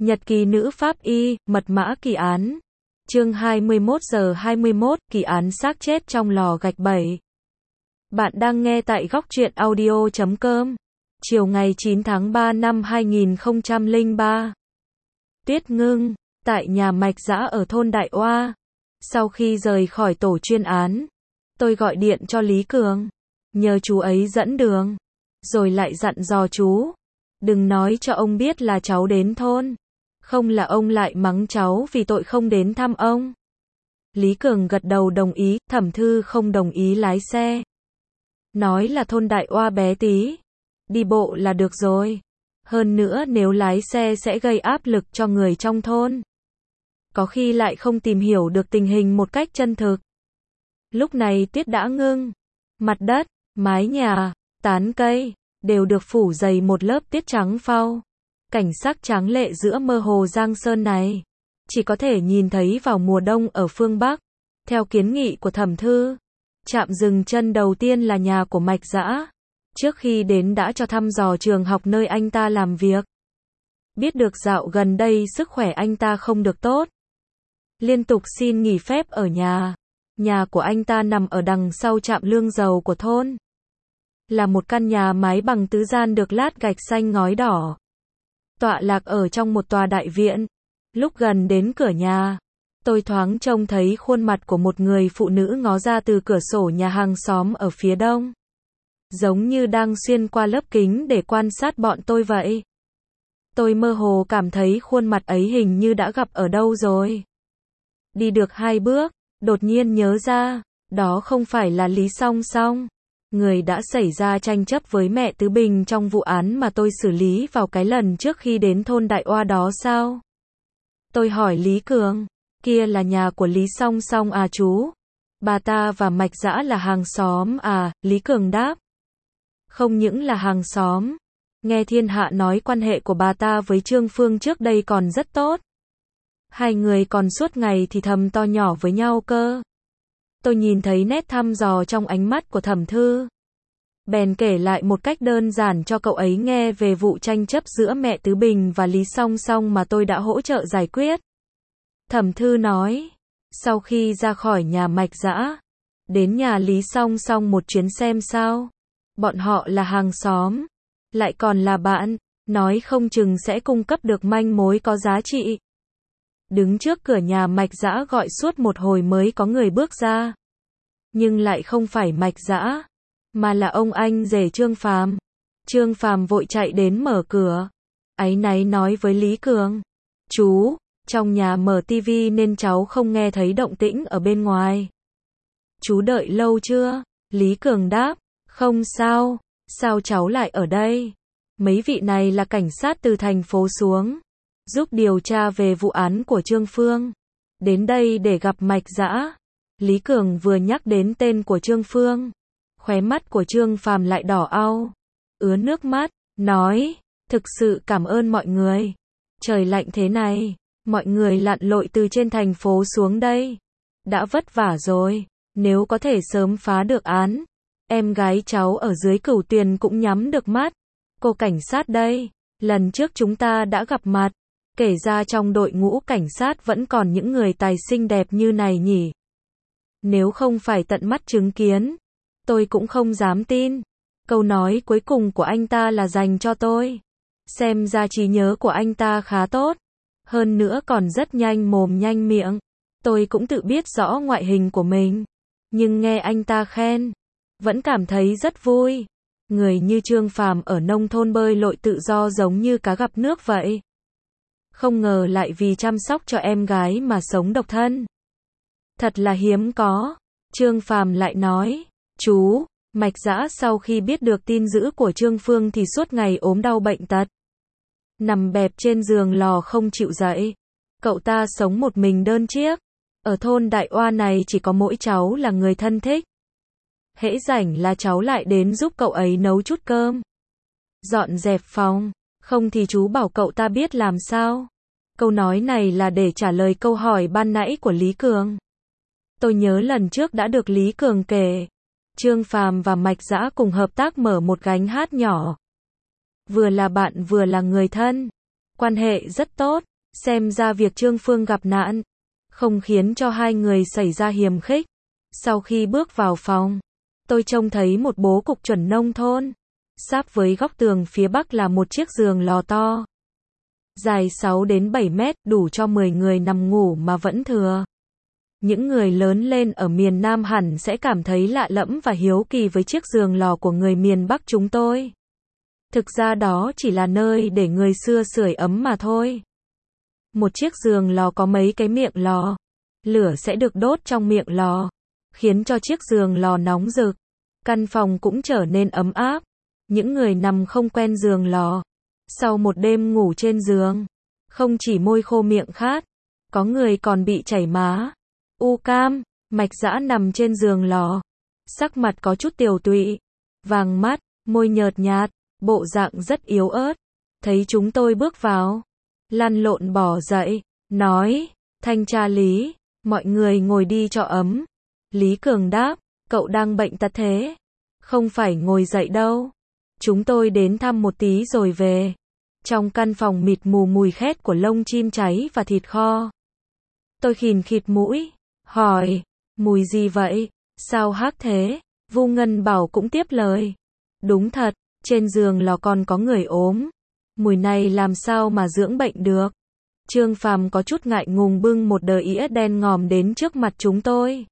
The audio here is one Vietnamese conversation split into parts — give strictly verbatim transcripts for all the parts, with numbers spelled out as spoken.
Nhật ký nữ pháp y, mật mã kỳ án. Chương hai mươi mốt giờ hai mươi mốt, kỳ án xác chết trong lò gạch bảy. Bạn đang nghe tại góc truyện audio chấm com. Chiều ngày chín tháng ba năm hai nghìn không trăm lẻ ba. Tuyết Ngưng, tại nhà Mạch Dã ở thôn Đại Oa. Sau khi rời khỏi tổ chuyên án, tôi gọi điện cho Lý Cường, nhờ chú ấy dẫn đường, rồi lại dặn dò chú, đừng nói cho ông biết là cháu đến thôn, không là ông lại mắng cháu vì tội không đến thăm ông. Lý Cường gật đầu đồng ý, Thẩm Thư không đồng ý lái xe. Nói là thôn Đại Oa bé tí, đi bộ là được rồi. Hơn nữa nếu lái xe sẽ gây áp lực cho người trong thôn. Có khi lại không tìm hiểu được tình hình một cách chân thực. Lúc này tuyết đã ngưng. Mặt đất, mái nhà, tán cây, đều được phủ dày một lớp tiết trắng phau. Cảnh sắc tráng lệ giữa mơ hồ Giang Sơn này, chỉ có thể nhìn thấy vào mùa đông ở phương Bắc. Theo kiến nghị của Thẩm Thư, trạm dừng chân đầu tiên là nhà của Mạch Dã. Trước khi đến đã cho thăm dò trường học nơi anh ta làm việc. Biết được dạo gần đây sức khỏe anh ta không được tốt, liên tục xin nghỉ phép ở nhà. Nhà của anh ta nằm ở đằng sau trạm lương dầu của thôn. Là một căn nhà mái bằng tứ gian được lát gạch xanh ngói đỏ. Tọa lạc ở trong một tòa đại viện. Lúc gần đến cửa nhà, tôi thoáng trông thấy khuôn mặt của một người phụ nữ ngó ra từ cửa sổ nhà hàng xóm ở phía đông. Giống như đang xuyên qua lớp kính để quan sát bọn tôi vậy. Tôi mơ hồ cảm thấy khuôn mặt ấy hình như đã gặp ở đâu rồi. Đi được hai bước, đột nhiên nhớ ra, đó không phải là Lý Song Song, người đã xảy ra tranh chấp với mẹ Tứ Bình trong vụ án mà tôi xử lý vào cái lần trước khi đến thôn Đại Oa đó sao? Tôi hỏi Lý Cường, kia là nhà của Lý Song Song à chú? Bà ta và Mạch Dã là hàng xóm à? Lý Cường đáp. Không những là hàng xóm, nghe thiên hạ nói quan hệ của bà ta với Trương Phương trước đây còn rất tốt. Hai người còn suốt ngày thì thầm to nhỏ với nhau cơ. Tôi nhìn thấy nét thăm dò trong ánh mắt của Thẩm Thư, bèn kể lại một cách đơn giản cho cậu ấy nghe về vụ tranh chấp giữa mẹ Tứ Bình và Lý Song Song mà tôi đã hỗ trợ giải quyết. Thẩm Thư nói, sau khi ra khỏi nhà Mạch Dã, đến nhà Lý Song Song một chuyến xem sao. Bọn họ là hàng xóm, lại còn là bạn, nói không chừng sẽ cung cấp được manh mối có giá trị. Đứng trước cửa nhà Mạch Dã gọi suốt một hồi mới có người bước ra. Nhưng lại không phải Mạch Dã, mà là ông anh rể Trương Phàm. Trương Phàm vội chạy đến mở cửa, áy náy nói với Lý Cường, chú, trong nhà mở tivi nên cháu không nghe thấy động tĩnh ở bên ngoài. Chú đợi lâu chưa? Lý Cường đáp, không sao, sao cháu lại ở đây? Mấy vị này là cảnh sát từ thành phố xuống, giúp điều tra về vụ án của Trương Phương. Đến đây để gặp Mạch Dã. Lý Cường vừa nhắc đến tên của Trương Phương, khóe mắt của Trương Phàm lại đỏ au, ứa nước mắt, nói, thực sự cảm ơn mọi người. Trời lạnh thế này, mọi người lặn lội từ trên thành phố xuống đây, đã vất vả rồi. Nếu có thể sớm phá được án, em gái cháu ở dưới Cửu Tuyền cũng nhắm được mắt. Cô cảnh sát đây, lần trước chúng ta đã gặp mặt, kể ra trong đội ngũ cảnh sát vẫn còn những người tài xinh đẹp như này nhỉ. Nếu không phải tận mắt chứng kiến, tôi cũng không dám tin. Câu nói cuối cùng của anh ta là dành cho tôi. Xem ra trí nhớ của anh ta khá tốt, hơn nữa còn rất nhanh mồm nhanh miệng. Tôi cũng tự biết rõ ngoại hình của mình, nhưng nghe anh ta khen, vẫn cảm thấy rất vui. Người như Trương Phàm ở nông thôn bơi lội tự do giống như cá gặp nước vậy. Không ngờ lại vì chăm sóc cho em gái mà sống độc thân. Thật là hiếm có. Trương Phàm lại nói, chú, Mạch Dã sau khi biết được tin dữ của Trương Phương thì suốt ngày ốm đau bệnh tật, nằm bẹp trên giường lò không chịu dậy. Cậu ta sống một mình đơn chiếc. Ở thôn Đại Oa này chỉ có mỗi cháu là người thân thích. Hễ rảnh là cháu lại đến giúp cậu ấy nấu chút cơm, dọn dẹp phòng, không thì chú bảo cậu ta biết làm sao. Câu nói này là để trả lời câu hỏi ban nãy của Lý Cường. Tôi nhớ lần trước đã được Lý Cường kể, Trương Phàm và Mạch Dã cùng hợp tác mở một gánh hát nhỏ. Vừa là bạn vừa là người thân, quan hệ rất tốt. Xem ra việc Trương Phương gặp nạn, không khiến cho hai người xảy ra hiềm khích. Sau khi bước vào phòng, tôi trông thấy một bố cục chuẩn nông thôn. Sáp với góc tường phía bắc là một chiếc giường lò to. Dài sáu đến bảy mét, đủ cho mười người nằm ngủ mà vẫn thừa. Những người lớn lên ở miền Nam hẳn sẽ cảm thấy lạ lẫm và hiếu kỳ với chiếc giường lò của người miền Bắc chúng tôi. Thực ra đó chỉ là nơi để người xưa sưởi ấm mà thôi. Một chiếc giường lò có mấy cái miệng lò. Lửa sẽ được đốt trong miệng lò, khiến cho chiếc giường lò nóng rực. Căn phòng cũng trở nên ấm áp. Những người nằm không quen giường lò, sau một đêm ngủ trên giường, không chỉ môi khô miệng khát, có người còn bị chảy má. U Cam, Mạch Dã nằm trên giường lò, sắc mặt có chút tiều tụy, vàng mắt, môi nhợt nhạt, bộ dạng rất yếu ớt. Thấy chúng tôi bước vào, lăn lộn bỏ dậy, nói, thanh tra Lý, mọi người ngồi đi cho ấm. Lý Cường đáp, cậu đang bệnh tật thế, không phải ngồi dậy đâu. Chúng tôi đến thăm một tí rồi về. Trong căn phòng mịt mù mùi khét của lông chim cháy và thịt kho. Tôi khìn khịt mũi, hỏi, mùi gì vậy? Sao hắc thế? Vu Ngân Bảo cũng tiếp lời. Đúng thật, trên giường lò còn có người ốm. Mùi này làm sao mà dưỡng bệnh được? Trương Phàm có chút ngại ngùng bưng một đờ ĩa đen ngòm đến trước mặt chúng tôi.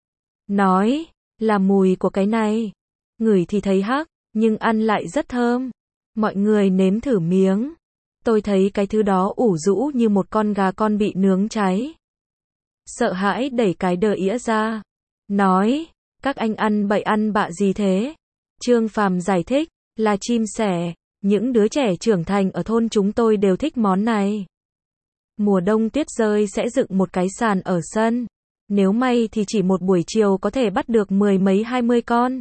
Nói, là mùi của cái này. Ngửi thì thấy hắc, nhưng ăn lại rất thơm. Mọi người nếm thử miếng. Tôi thấy cái thứ đó ủ rũ như một con gà con bị nướng cháy. Sợ hãi đẩy cái đờ ĩa ra. Nói, các anh ăn bậy ăn bạ gì thế? Trương Phàm giải thích, là chim sẻ. Những đứa trẻ trưởng thành ở thôn chúng tôi đều thích món này. Mùa đông tuyết rơi sẽ dựng một cái sàn ở sân. Nếu may thì chỉ một buổi chiều có thể bắt được mười mấy hai mươi con.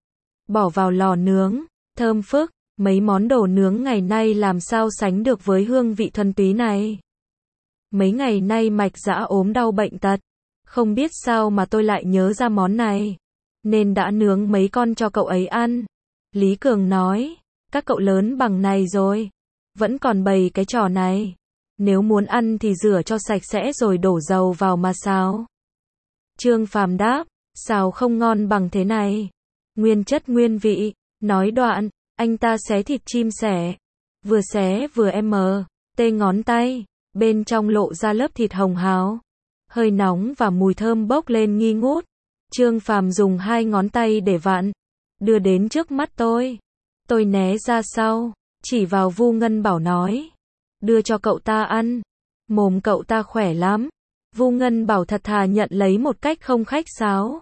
Bỏ vào lò nướng, thơm phức. Mấy món đồ nướng ngày nay làm sao sánh được với hương vị thuần túy này. Mấy ngày nay Mạch Dã ốm đau bệnh tật. Không biết sao mà tôi lại nhớ ra món này. Nên đã nướng mấy con cho cậu ấy ăn. Lý Cường nói, các cậu lớn bằng này rồi. Vẫn còn bày cái trò này. Nếu muốn ăn thì rửa cho sạch sẽ rồi đổ dầu vào mà xào. Trương Phàm đáp, xào không ngon bằng thế này. Nguyên chất nguyên vị. Nói đoạn, anh ta xé thịt chim sẻ. Vừa xé vừa em mờ, tê ngón tay. Bên trong lộ ra lớp thịt hồng hào. Hơi nóng và mùi thơm bốc lên nghi ngút. Trương Phàm dùng hai ngón tay để vặn. Đưa đến trước mắt tôi. Tôi né ra sau. Chỉ vào Vu Ngân Bảo nói. Đưa cho cậu ta ăn. Mồm cậu ta khỏe lắm. Vu Ngân Bảo thật thà nhận lấy một cách không khách sáo.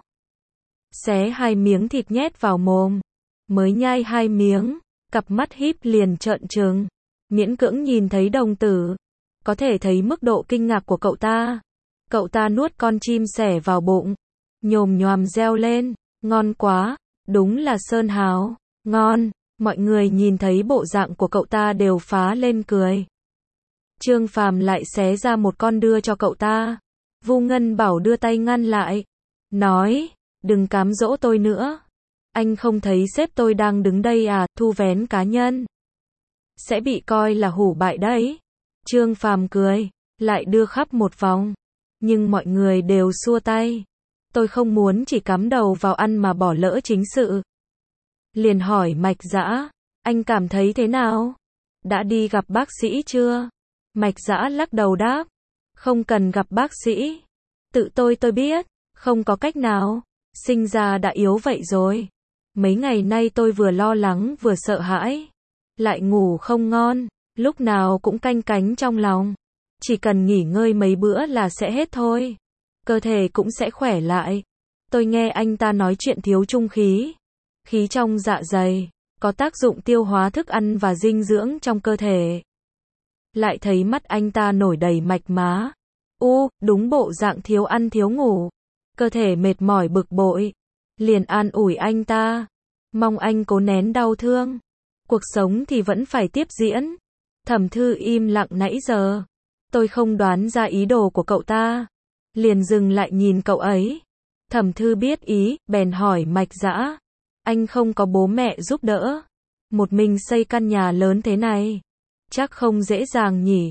Xé hai miếng thịt nhét vào mồm. Mới nhai hai miếng, cặp mắt híp liền trợn trừng. Miễn cưỡng nhìn thấy đồng tử. Có thể thấy mức độ kinh ngạc của cậu ta. Cậu ta nuốt con chim sẻ vào bụng. Nhồm nhoàm reo lên. Ngon quá, đúng là sơn hào. Ngon, mọi người nhìn thấy bộ dạng của cậu ta đều phá lên cười. Trương Phàm lại xé ra một con đưa cho cậu ta. Vu Ngân Bảo đưa tay ngăn lại. Nói, đừng cám dỗ tôi nữa. Anh không thấy sếp tôi đang đứng đây à, thu vén cá nhân. Sẽ bị coi là hủ bại đấy. Trương Phàm cười, lại đưa khắp một vòng. Nhưng mọi người đều xua tay. Tôi không muốn chỉ cắm đầu vào ăn mà bỏ lỡ chính sự. Liền hỏi Mạch Dã, anh cảm thấy thế nào? Đã đi gặp bác sĩ chưa? Mạch Dã lắc đầu đáp, không cần gặp bác sĩ. Tự tôi tôi biết, không có cách nào. Sinh ra đã yếu vậy rồi. Mấy ngày nay tôi vừa lo lắng vừa sợ hãi. Lại ngủ không ngon, lúc nào cũng canh cánh trong lòng. Chỉ cần nghỉ ngơi mấy bữa là sẽ hết thôi. Cơ thể cũng sẽ khỏe lại. Tôi nghe anh ta nói chuyện thiếu trung khí. Khí trong dạ dày, có tác dụng tiêu hóa thức ăn và dinh dưỡng trong cơ thể. Lại thấy mắt anh ta nổi đầy mạch má. U, đúng bộ dạng thiếu ăn thiếu ngủ. Cơ thể mệt mỏi bực bội. Liền an ủi anh ta. Mong anh cố nén đau thương. Cuộc sống thì vẫn phải tiếp diễn. Thẩm Thư im lặng nãy giờ. Tôi không đoán ra ý đồ của cậu ta. Liền dừng lại nhìn cậu ấy. Thẩm Thư biết ý, bèn hỏi Mạch Dã. Anh không có bố mẹ giúp đỡ. Một mình xây căn nhà lớn thế này. Chắc không dễ dàng nhỉ.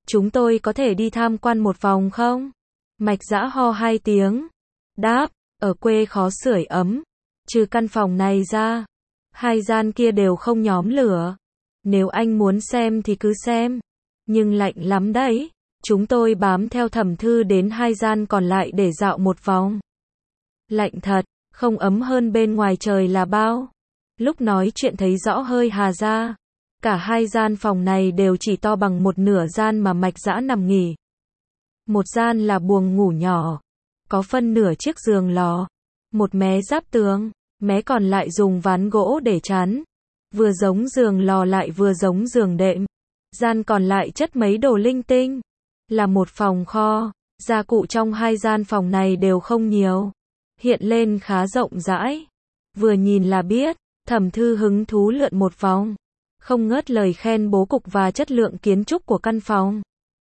Chúng tôi có thể đi tham quan một vòng không? Mạch Dã ho hai tiếng. Đáp, ở quê khó sưởi ấm. Trừ căn phòng này ra, hai gian kia đều không nhóm lửa. Nếu anh muốn xem thì cứ xem. Nhưng lạnh lắm đấy. Chúng tôi bám theo Thẩm Thư đến hai gian còn lại để dạo một vòng. Lạnh thật, không ấm hơn bên ngoài trời là bao. Lúc nói chuyện thấy rõ hơi hà ra. Cả hai gian phòng này đều chỉ to bằng một nửa gian mà Mạch Dã nằm nghỉ. Một gian là buồng ngủ nhỏ, có phân nửa chiếc giường lò, một mé giáp tường, mé còn lại dùng ván gỗ để chắn. Vừa giống giường lò lại vừa giống giường đệm. Gian còn lại chất mấy đồ linh tinh. Là một phòng kho, gia cụ trong hai gian phòng này đều không nhiều. Hiện lên khá rộng rãi. Vừa nhìn là biết, Thẩm Thư hứng thú lượn một vòng. Không ngớt lời khen bố cục và chất lượng kiến trúc của căn phòng.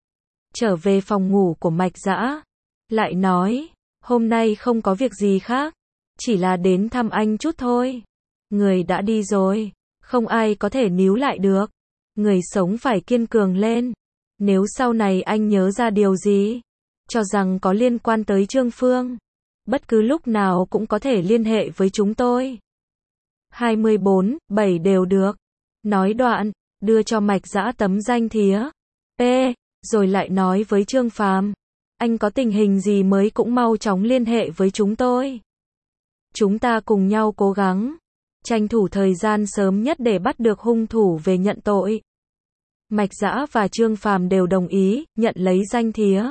Trở về phòng ngủ của Mạch Dã, lại nói, hôm nay không có việc gì khác, chỉ là đến thăm anh chút thôi. Người đã đi rồi, không ai có thể níu lại được. Người sống phải kiên cường lên. Nếu sau này anh nhớ ra điều gì, cho rằng có liên quan tới Trương Phương, bất cứ lúc nào cũng có thể liên hệ với chúng tôi. hai mươi bốn, bảy đều được. Nói đoạn, đưa cho Mạch Dã tấm danh thiếp. P. Rồi lại nói với Trương Phàm, anh có tình hình gì mới cũng mau chóng liên hệ với chúng tôi. Chúng ta cùng nhau cố gắng, tranh thủ thời gian sớm nhất để bắt được hung thủ về nhận tội. Mạch Dã và Trương Phàm đều đồng ý, nhận lấy danh thiếp.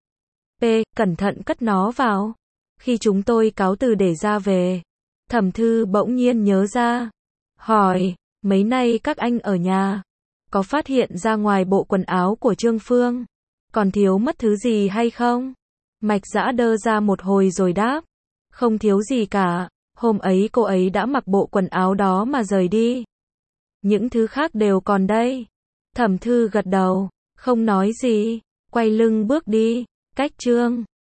P. Cẩn thận cất nó vào. Khi chúng tôi cáo từ để ra về, Thẩm Thư bỗng nhiên nhớ ra. Hỏi, mấy nay các anh ở nhà, có phát hiện ra ngoài bộ quần áo của Trương Phương, còn thiếu mất thứ gì hay không? Mạch Dã đơ ra một hồi rồi đáp, không thiếu gì cả, hôm ấy cô ấy đã mặc bộ quần áo đó mà rời đi. Những thứ khác đều còn đây. Thẩm Thư gật đầu, không nói gì, quay lưng bước đi, cách Trương